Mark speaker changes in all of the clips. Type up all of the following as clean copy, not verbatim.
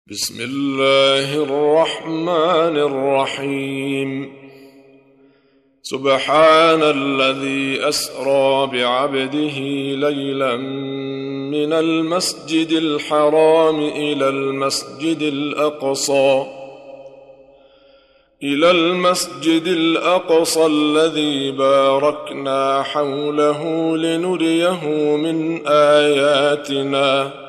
Speaker 1: بسم الله الرحمن الرحيم. سبحان الذي أسرى بعبده ليلا من المسجد الحرام إلى المسجد الأقصى الذي باركنا حوله لنريه من آياتنا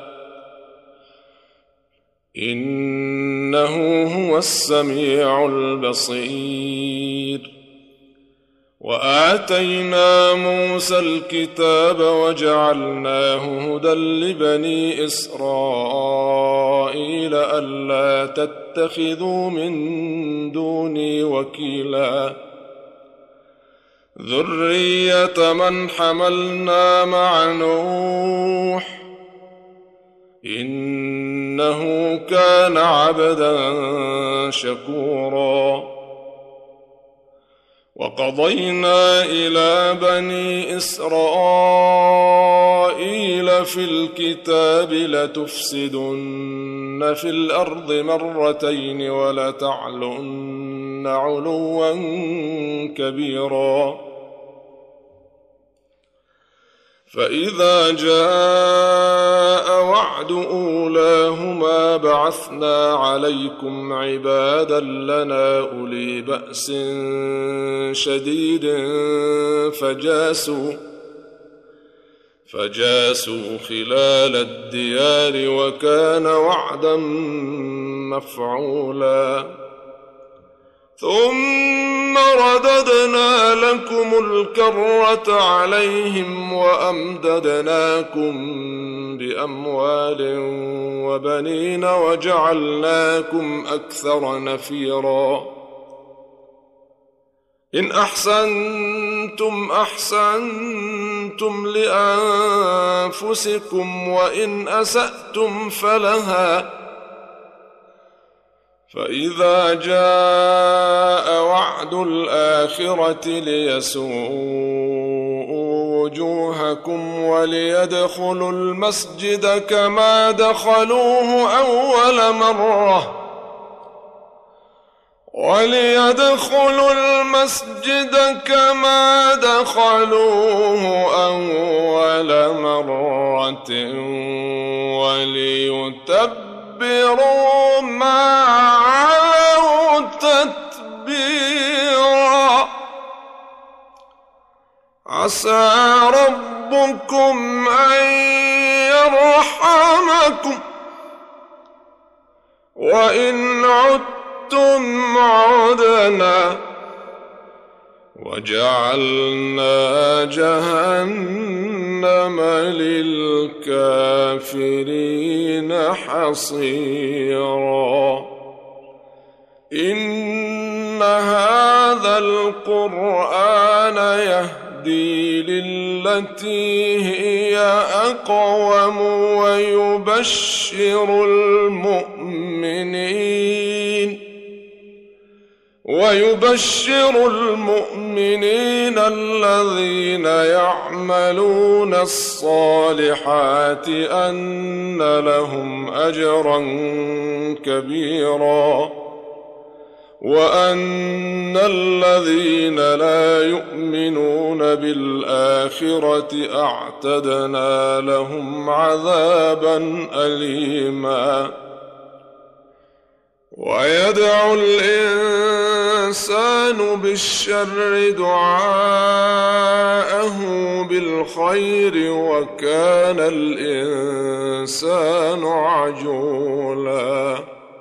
Speaker 1: إنه هو السميع البصير. وآتينا موسى الكتاب وجعلناه هدى لبني إسرائيل ألا تتخذوا من دوني وكيلا ذرية من حملنا مع نوح إنه كان عبدا شكورا. وقضينا إلى بني إسرائيل في الكتاب لتفسدن في الأرض مرتين ولتعلن علوا كبيرا. فإذا جاء وعد أولاهما بعثنا عليكم عبادا لنا أولي بأس شديد فجاسوا خلال الديار وكان وعدا مفعولا. ثم رددنا لكم الكرة عليهم وأمددناكم بأموال وبنين وجعلناكم أكثر نفيرا. إن أحسنتم أحسنتم لأنفسكم وإن أسأتم فلها. فإذا جاء وعد الآخرة ليسوءوا وجوهكم وليدخلوا المسجد كما دخلوه أول مرة وليتبروا ما علوا تتبيرا. عسى ربكم أن يرحمكم وإن عدتم عدنا وجعلنا جهنم للكافرين حصيرا. إن هذا القرآن يهدي للتي هي أقوم ويبشر المؤمنين الذين يعملون الصالحات أن لهم أجرا كبيرا وأن الذين لا يؤمنون بالآخرة أعتدنا لهم عذابا أليما. ويدعو الإنسان بالشر دعاءه بالخير وكان الإنسان عجولا.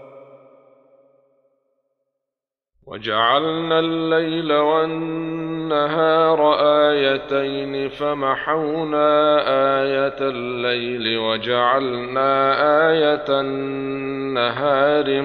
Speaker 1: وجعلنا الليل والنهار آيتين فمحونا آية الليل وجعلنا آية النهار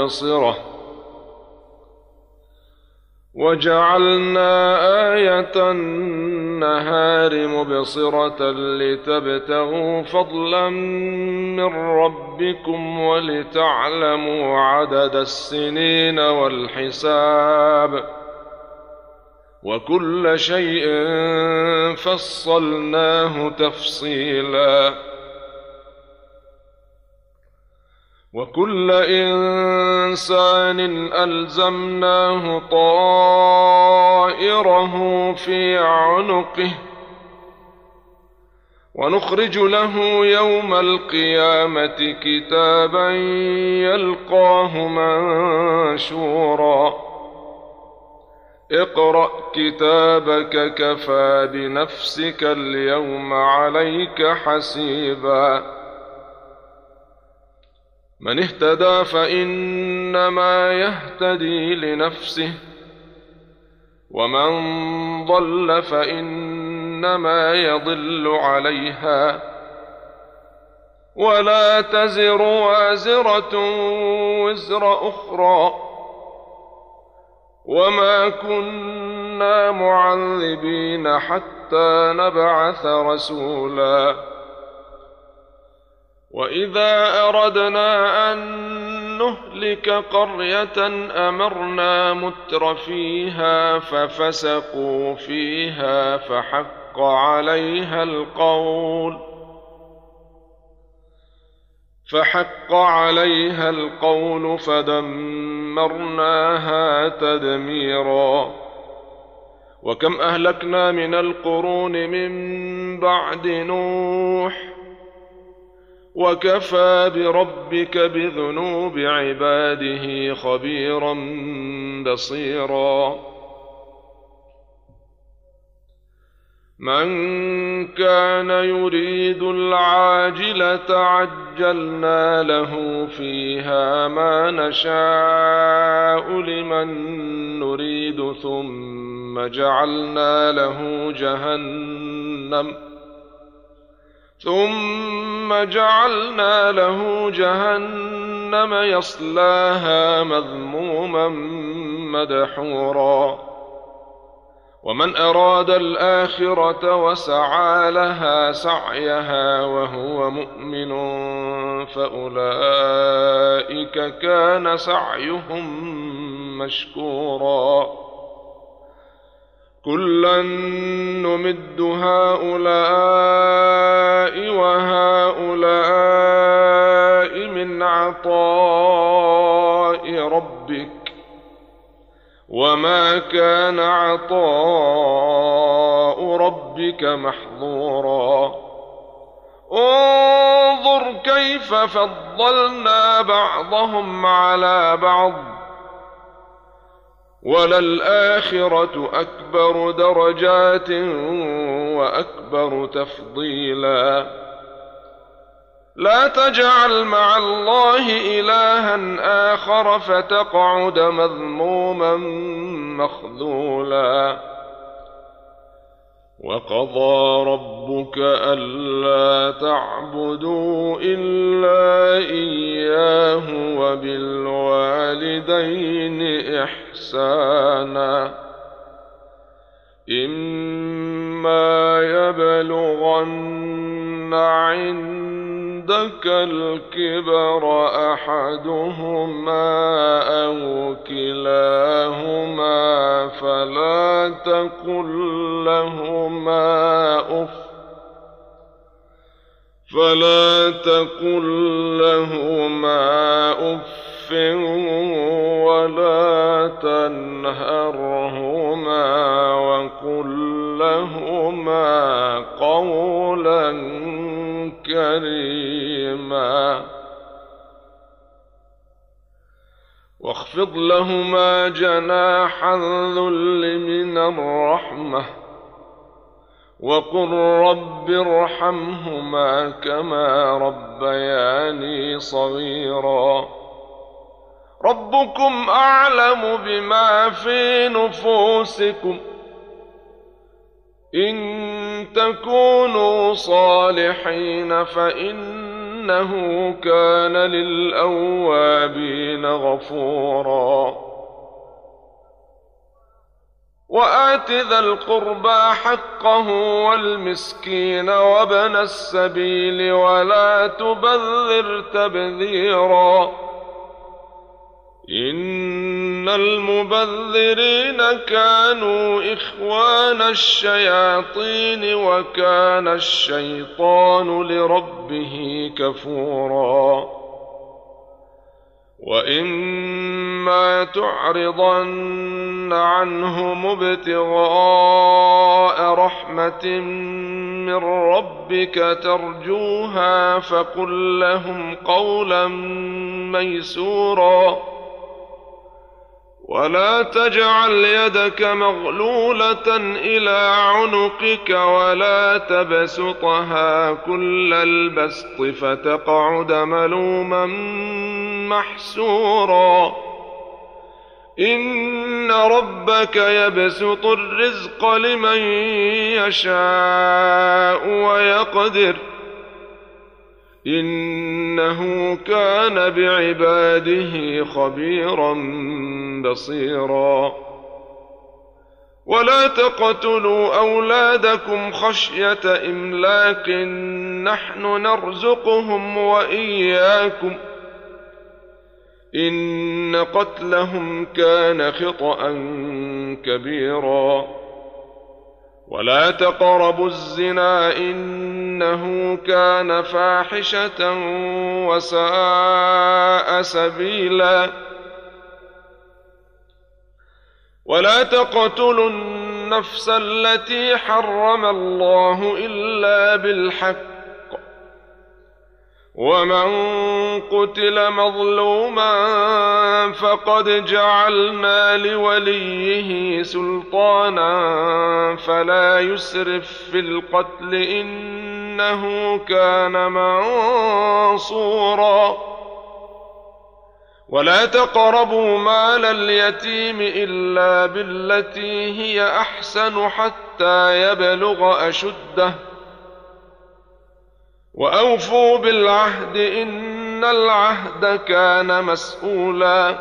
Speaker 1: مبصرة لتبتغوا فضلا من ربكم ولتعلموا عدد السنين والحساب وكل شيء فصلناه تفصيلا. وكل إنسان ألزمناه طائره في عنقه ونخرج له يوم القيامة كتابا يلقاه منشورا اقرأ كتابك كفى بنفسك اليوم عليك حسيبا من اهتدى فإنما يهتدي لنفسه ومن ضل فإنما يضل عليها ولا تزر وازرة وزر أخرى وما كنا معذبين حتى نبعث رسولا وإذا أردنا أن نهلك قرية أمرنا متر فيها ففسقوا فيها فحق عليها القول فدمرناها تدميرا وكم أهلكنا من القرون من بعد نوح وكفى بربك بذنوب عباده خبيرا بصيرا من كان يريد العاجلة عجلنا له فيها ما نشاء لمن نريد ثم جعلنا له جهنم يصلاها مذموما مدحورا ومن أراد الآخرة وسعى لها سعيها وهو مؤمن فأولئك كان سعيهم مشكورا كلا نمد هؤلاء وهؤلاء من عطاء ربك وما كان عطاء ربك محظورا انظر كيف فضلنا بعضهم على بعض وللآخرة أكبر درجات وأكبر تفضيلا لا تجعل مع الله إلها آخر فتقعد مذموما مخذولا وقضى ربك ألا تعبدوا إلا إياه وبالوالدين إحسانا إما يبلغن عندك الكبر أحدهما أو كلاهما فلا تقل لهما أف ولا تنهرهما وقل لهما قولا كريما واخفض لهما جناح الذل من الرحمة وقل رب ارحمهما كما ربياني صغيرا ربكم أعلم بما في نفوسكم إن تكونوا صالحين فإنه كان للأوابين غفورا وآت ذا القربى حقه والمسكين وابن السبيل ولا تبذر تبذيرا إن المبذرين كانوا إخوان الشياطين وكان الشيطان لربه كفورا وإما تعرضن عنهم ابتغاء رحمة من ربك ترجوها فقل لهم قولا ميسورا ولا تجعل يدك مغلولة إلى عنقك ولا تبسطها كل البسط فتقعد ملوما محسورا إن ربك يبسط الرزق لمن يشاء ويقدر إنه كان بعباده خبيرا بصيرا ولا تقتلوا أولادكم خشية إملاق نحن نرزقهم وإياكم إن قتلهم كان خطأ كبيرا ولا تقربوا الزنا إنه كان فاحشة وساء سبيلا ولا تقتلوا النفس التي حرم الله إلا بالحق ومن قتل مظلوما فقد جعلنا لوليه سلطانا فلا يسرف في القتل إنه كان منصورا ولا تقربوا مال اليتيم إلا بالتي هي أحسن حتى يبلغ أشده وأوفوا بالعهد إن العهد كان مسؤولا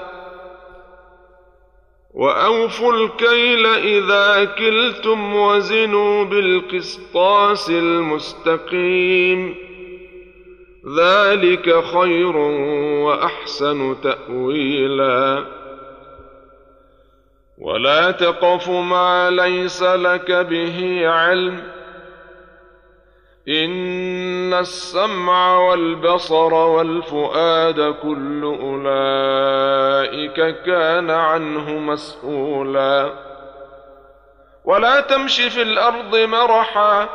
Speaker 1: وأوفوا الكيل إذا كلتم وزنوا بالقسطاس المستقيم ذلك خير وأحسن تأويلا ولا تقف ما ليس لك به علم إن السمع والبصر والفؤاد كل أولئك كان عنه مسؤولا ولا تمش في الأرض مرحا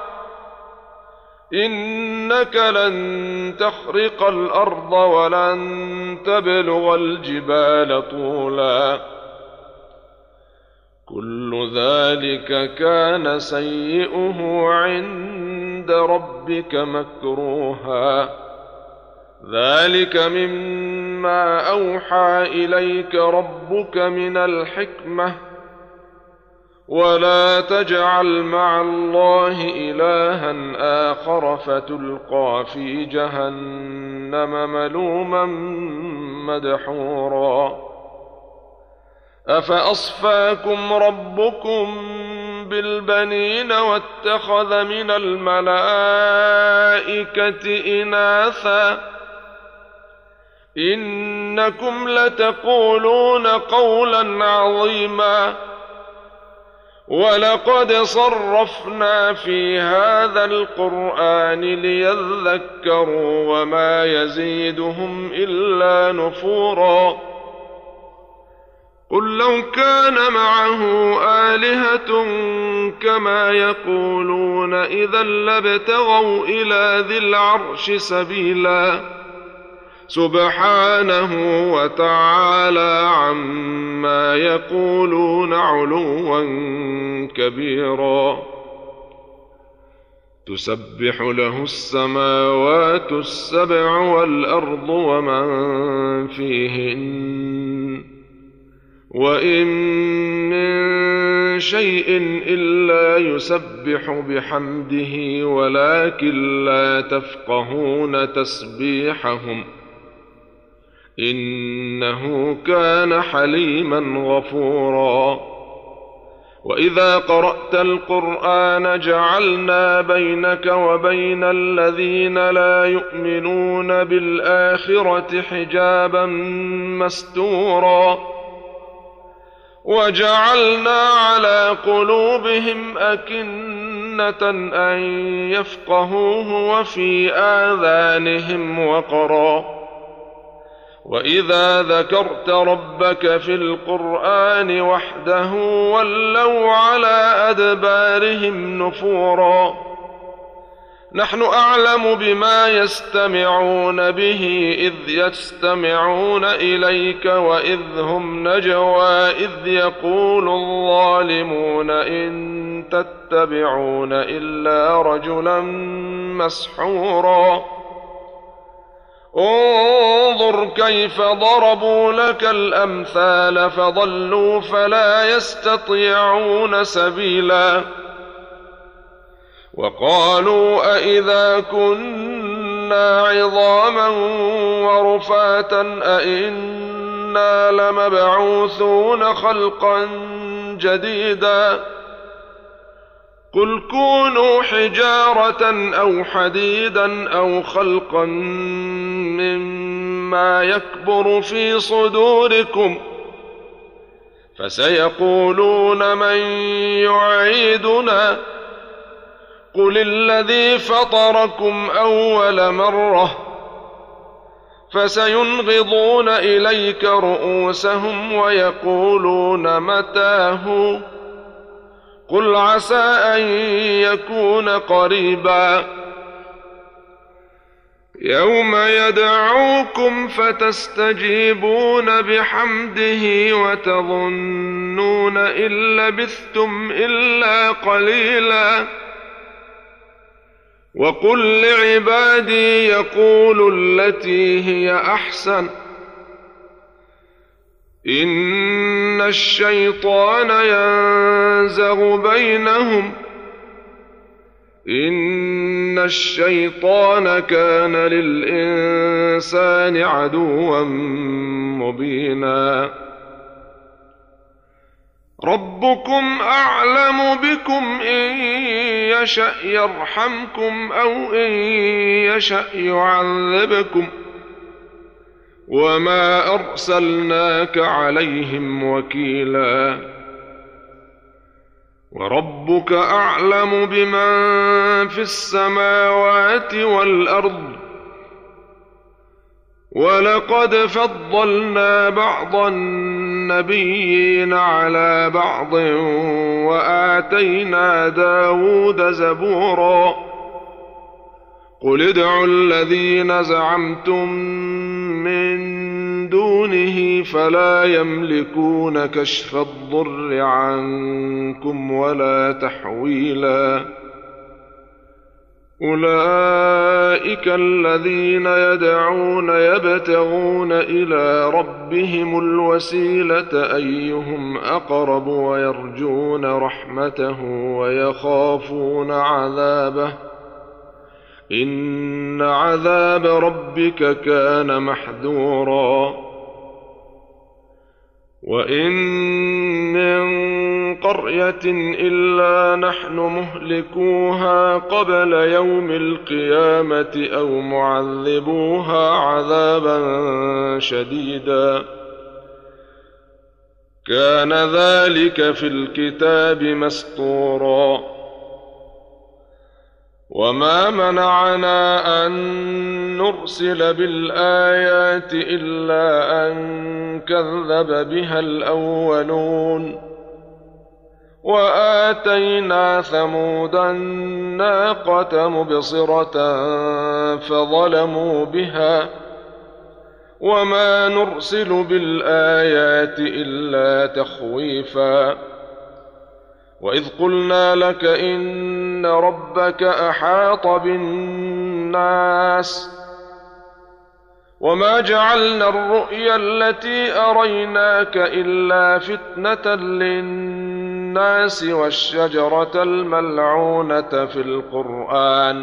Speaker 1: إنك لن تخرق الأرض ولن تبلغ الجبال طولا كل ذلك كان سيئه عند ربك مكروها ذلك مما أوحى إليك ربك من الحكمة ولا تجعل مع الله إلها آخر فتلقى في جهنم ملوما مدحورا أفأصفاكم ربكم بالبنين واتخذ من الملائكة إناثا إنكم لتقولون قولا عظيما ولقد صرفنا في هذا القرآن ليذكروا وما يزيدهم إلا نفورا قل لو كان معه آلهة كما يقولون إذا لابتغوا إلى ذي العرش سبيلا سبحانه وتعالى عما يقولون علوا كبيرا تسبح له السماوات السبع والأرض ومن فيهن وإن من شيء إلا يسبح بحمده ولكن لا تفقهون تسبيحهم إنه كان حليما غفورا وإذا قرأت القرآن جعلنا بينك وبين الذين لا يؤمنون بالآخرة حجابا مستورا وجعلنا على قلوبهم أكنة أن يفقهوه وفي آذانهم وقرا وإذا ذكرت ربك في القرآن وحده ولوا على أدبارهم نفورا نحن أعلم بما يستمعون به إذ يستمعون إليك وإذ هم نجوى إذ يقول الظالمون إن تتبعون إلا رجلا مسحورا انظر كيف ضربوا لك الأمثال فضلوا فلا يستطيعون سبيلا وقالوا أئذا كنا عظاما ورفاتا أئنا لمبعوثون خلقا جديدا قل كونوا حجارة أو حديدا أو خلقا مما يكبر في صدوركم فسيقولون من يعيدنا قل الذي فطركم أول مرة فسينغضون إليك رؤوسهم ويقولون متاه قل عسى أن يكون قريبا يوم يدعوكم فتستجيبون بحمده وتظنون إن لبثتم إلا قليلا وقل لعبادي يقولوا التي هي أحسن إن الشيطان ينزغ بينهم إن الشيطان كان للإنسان عدوا مبينا ربكم أعلم بكم إن يشأ يرحمكم أو إن يشأ يعذبكم وما أرسلناك عليهم وكيلا وربك أعلم بمن في السماوات والأرض ولقد فضلنا بعض النبيين على بعض وآتينا داود زبورا قل ادعوا الذين زعمتم من دونه فلا يملكون كشف الضر عنكم ولا تحويلا أولئك الذين يدعون يبتغون إلى ربهم الوسيلة أيهم أقرب ويرجون رحمته ويخافون عذابه إن عذاب ربك كان محذورا وإن من قرية إلا نحن مهلكوها قبل يوم القيامة أو معذبوها عذابا شديدا كان ذلك في الكتاب مسطورا وما منعنا أن نرسل بالآيات إلا أن كذب بها الأولون وآتينا ثمود الناقة مبصرة فظلموا بها وما نرسل بالآيات إلا تخويفا وإذ قلنا لك إن ربك أحاط بالناس وما جعلنا الرؤيا التي أريناك إلا فتنة للناس والشجرة الملعونة في القرآن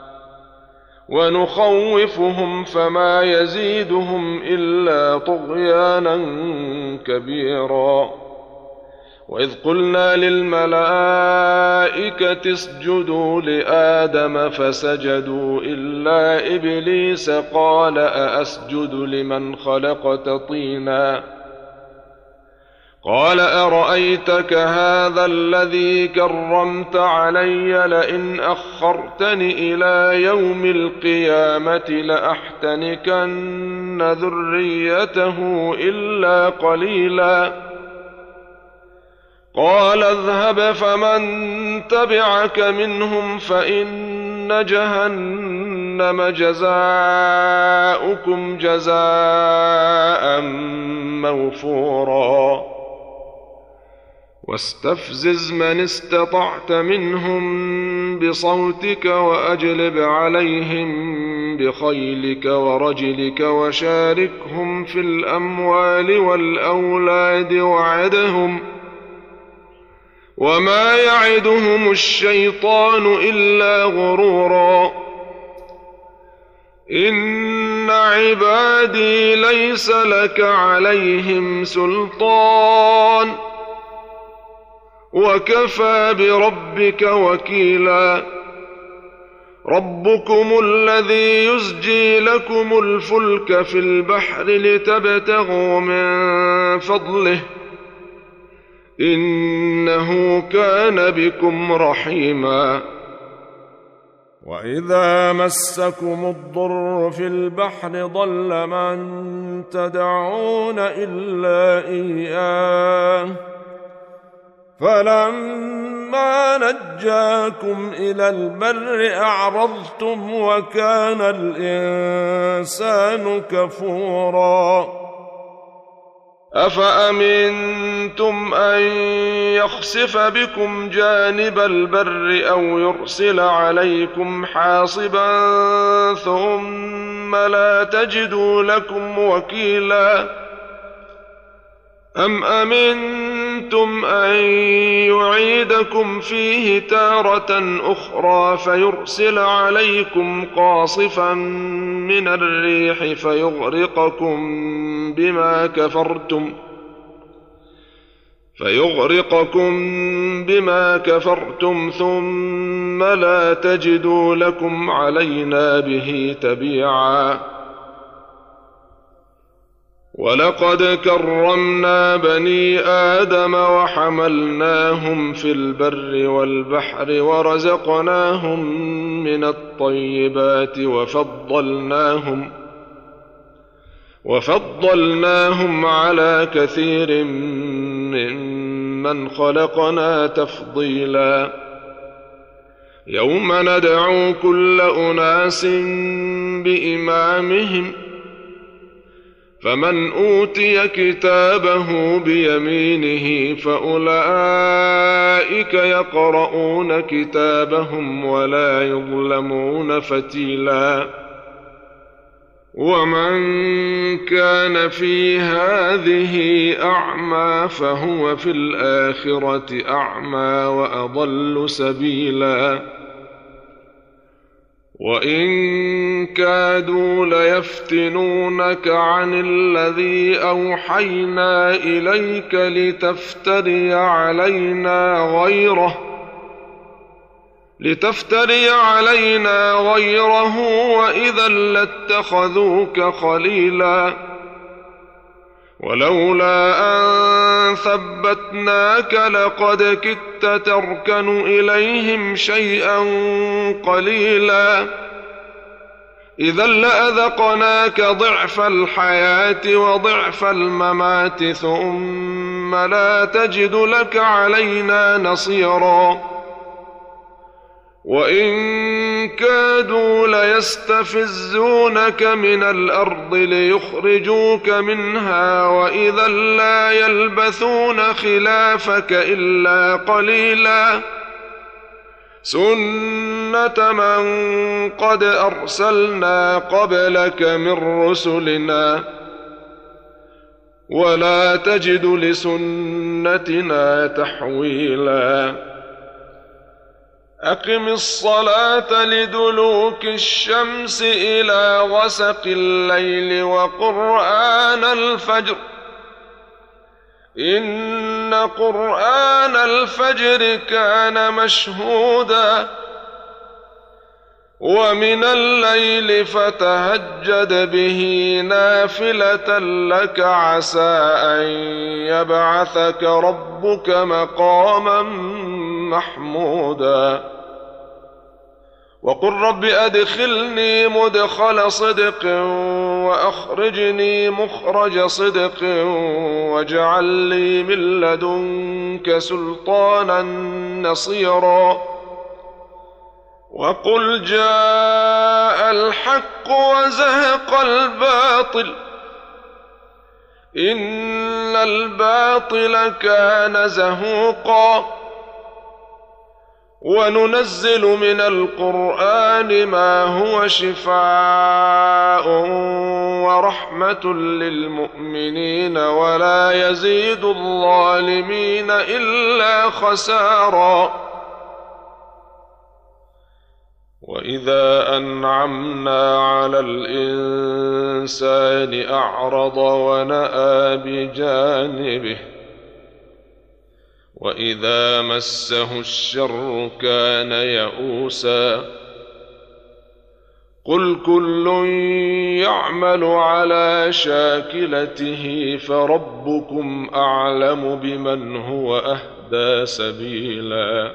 Speaker 1: ونخوفهم فما يزيدهم إلا طغيانا كبيرا وإذ قلنا للملائكة اسجدوا لآدم فسجدوا إلا إبليس قال أأسجد لمن خلقت طينا قال أرأيتك هذا الذي كرمت علي لئن أخرتني إلى يوم القيامة لأحتنكن ذريته إلا قليلا. قال اذهب فمن تبعك منهم فإن جهنم جزاؤكم جزاء موفورا واستفزز من استطعت منهم بصوتك وأجلب عليهم بخيلك ورجلك وشاركهم في الأموال والأولاد وعدهم وما يعدهم الشيطان إلا غرورا. إن عبادي ليس لك عليهم سلطان وكفى بربك وكيلا. ربكم الذي يزجي لكم الفلك في البحر لتبتغوا من فضله إنه كان بكم رحيما. وإذا مسكم الضر في البحر ضل من تدعون إلا إياه فلما نجاكم إلى البر أعرضتم وكان الإنسان كفورا. أفأمنتم أن يخسف بكم جانب البر أو يرسل عليكم حاصبا ثم لا تجدوا لكم وكيلا. أم أمنتم أن يعيدكم فيه تارة أخرى فيرسل عليكم قاصفا من الريح فيغرقكم بما كفرتم ثم لا تجدوا لكم علينا به تبيعا. ولقد كرمنا بني آدم وحملناهم في البر والبحر ورزقناهم من الطيبات وفضلناهم على كثير ممن خلقنا تفضيلا. يوم ندعو كل أناس بإمامهم فمن أوتي كتابه بيمينه فأولئك يقرؤون كتابهم ولا يظلمون فتيلا. ومن كان في هذه أعمى فهو في الآخرة أعمى وأضل سبيلا. وإن كادوا ليفتنونك عن الذي أوحينا إليك لتفتري علينا غيره وإذا لاتخذوك خليلا. ولولا أن ثبتناك لقد كدت تركن إليهم شيئا قليلا. إذا لأذقناك ضعف الحياة وضعف الممات ثم لا تجد لك علينا نصيرا. وإن كادوا ليستفزونك من الأرض ليخرجوك منها وإذا لا يلبثون خلافك إلا قليلا. سنة من قد أرسلنا قبلك من رسلنا ولا تجد لسنتنا تحويلا. أقم الصلاة لدلوك الشمس إلى غسق الليل وقرآن الفجر إن قرآن الفجر كان مشهودا. ومن الليل فتهجد به نافلة لك عسى أن يبعثك ربك مقاما محمودا وقل رب أدخلني مدخل صدق وأخرجني مخرج صدق واجعل لي من لدنك سلطانا نصيرا وقل جاء الحق وزهق الباطل إن الباطل كان زهوقا وننزل من القرآن ما هو شفاء ورحمة للمؤمنين ولا يزيد الظالمين إلا خسارا وإذا أنعمنا على الإنسان أعرض ونأى بجانبه وإذا مسه الشر كان يئوسا قل كل يعمل على شاكلته فربكم أعلم بمن هو أهدى سبيلا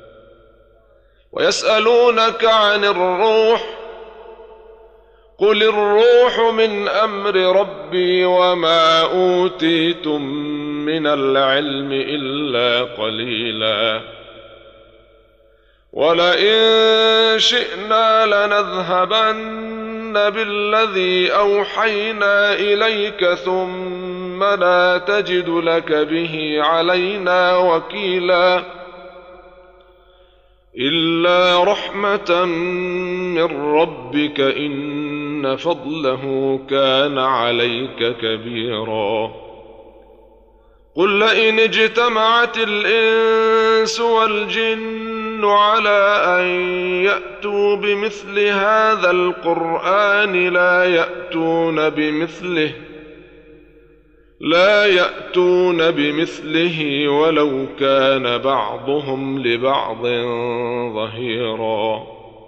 Speaker 1: ويسألونك عن الروح قل الروح من أمر ربي وما أوتيتم من العلم إلا قليلا ولئن شئنا لنذهبن بالذي أوحينا إليك ثم لا تجد لك به علينا وكيلا إلا رحمة من ربك إن فضله كان عليك كبيرا قل لئن اجتمعت الإنس والجن على أن يأتوا بمثل هذا القرآن لا يأتون بمثله ولو كان بعضهم لبعض ظهيرا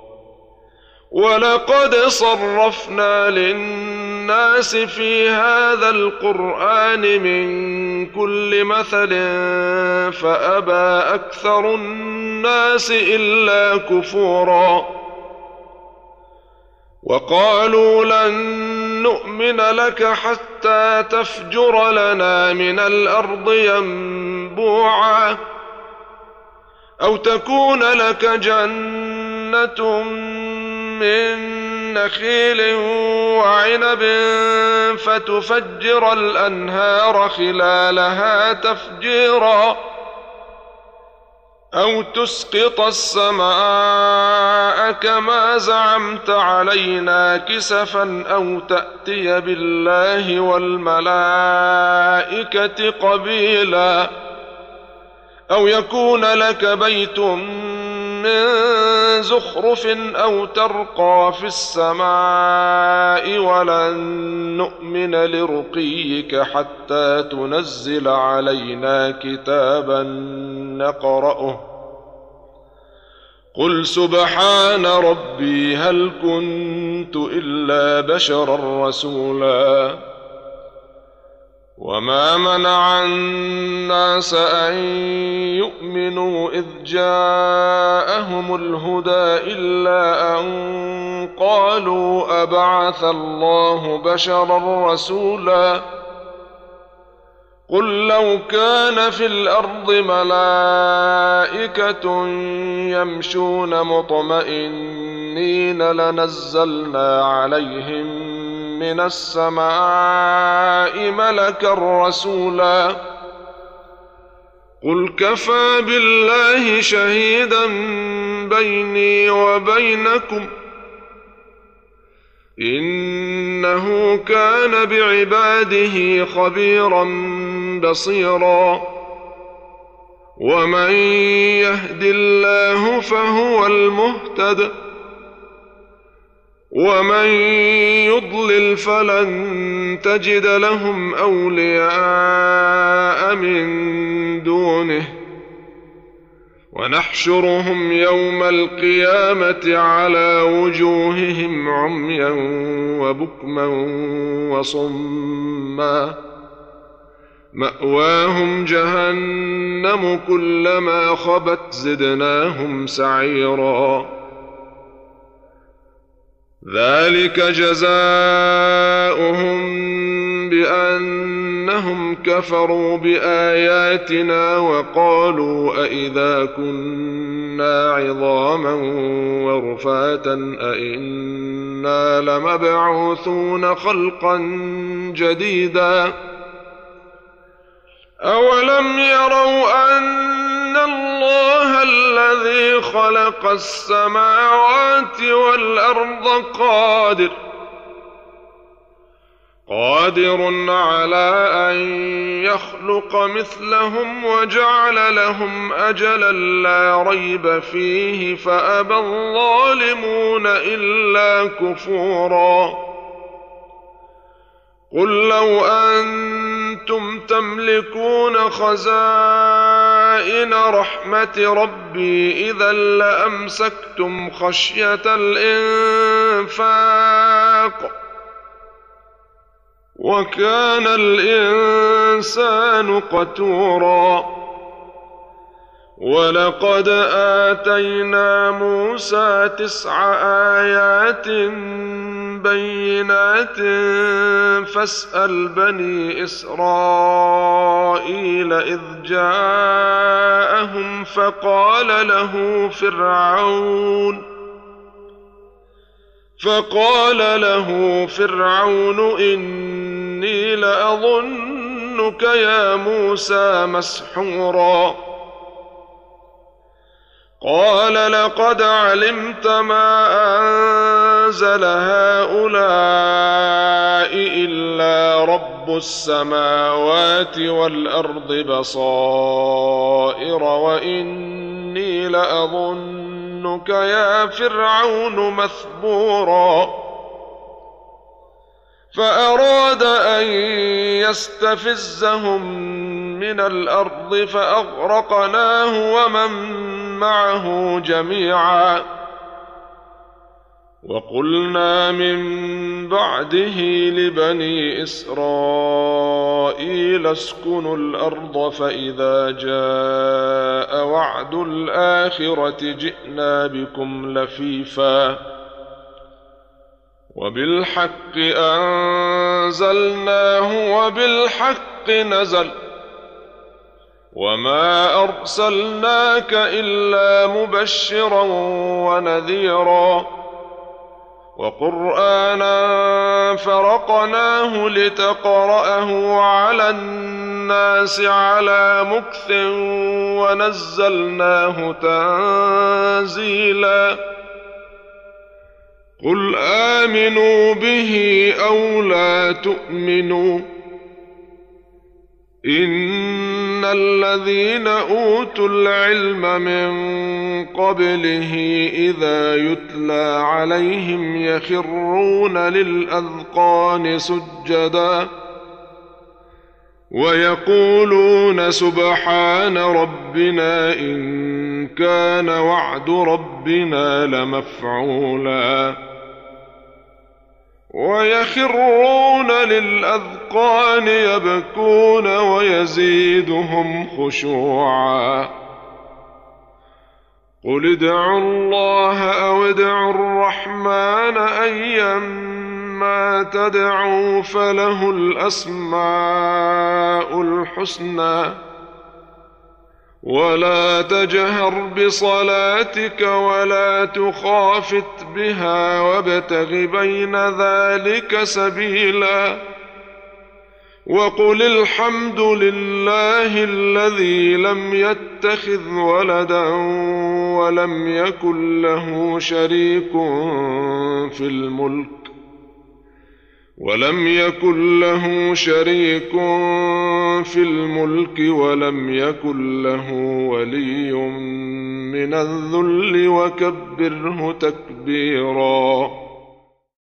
Speaker 1: ولقد صرفنا للناس في هذا القرآن من كل مثل فأبى أكثر الناس إلا كفورا وقالوا لن نؤمن لك حتى تفجر لنا من الأرض ينبوعا أو تكون لك جنة من نخيل وعنب فتفجر الأنهار خلالها تفجيرا أو تسقط السماء كما زعمت علينا كسفا أو تأتي بالله والملائكة قبيلا أو يكون لك بيت من زخرف أو ترقى في السماء ولن نؤمن لرقيك حتى تنزل علينا كتابا نقرأه قل سبحان ربي هل كنت إلا بشرا رسولا وما منع الناس أن يؤمنوا إذ جاءهم الهدى إلا أن قالوا أبعث الله بشرا رسولا قل لو كان في الأرض ملائكة يمشون مطمئنين لنزلنا عليهم من السماء ملكا رسولا قل كفى بالله شهيدا بيني وبينكم إنه كان بعباده خبيرا بصيرا ومن يهد الله فهو المهتد ومن يضلل فلن تجد لهم أولياء من دونه ونحشرهم يوم القيامة على وجوههم عميا وبكما وصما مأواهم جهنم كلما خبت زدناهم سعيرا ذلك جزاؤهم بأنهم كفروا بآياتنا وقالوا أئذا كنا عظاما ورفاتا أئنا لمبعوثون خلقا جديدا أولم يروا أن الله الذي خلق السماوات والأرض قادر على أن يخلق مثلهم وجعل لهم أجلا لا ريب فيه فأبى الظالمون إلا كفورا قل لو أنتم تملكون خزائن رحمة ربي إذا لأمسكتم خشية الإنفاق وكان الإنسان قتورا ولقد آتينا موسى 9 آيات بينات فاسأل بني إسرائيل إذ جاءهم فقال له فرعون إني لأظنك يا موسى مسحورا قال لقد علمت ما أنزل هؤلاء إلا رب السماوات والأرض بصائر وإني لأظنك يا فرعون مثبورا فأراد أن يستفزهم من الأرض فأغرقناه ومن معه جميعا وقلنا من بعده لبني إسرائيل اسكنوا الأرض فإذا جاء وعد الآخرة جئنا بكم لفيفا وبالحق أنزلناه وبالحق نزل وما أرسلناك إلا مبشرا ونذيرا وقرآنا فرقناه لتقرأه على الناس على مكث ونزلناه تنزيلا قل آمنوا به أو لا تؤمنوا إن الذين أوتوا العلم من قبله إذا يتلى عليهم يخرون للأذقان سجدا ويقولون سبحان ربنا إن كان وعد ربنا لمفعولا ويخرون للأذقان يبكون ويزيدهم خشوعا قل ادعوا الله أو ادعوا الرحمن أيما تدعوا فله الأسماء الحسنى ولا تجهر بصلاتك ولا تخافت بها وابتغ بين ذلك سبيلا وقل الحمد لله الذي لم يتخذ ولدا ولم يكن له شريك في الملك ولم يكن له ولي من الذل وكبره تكبيرا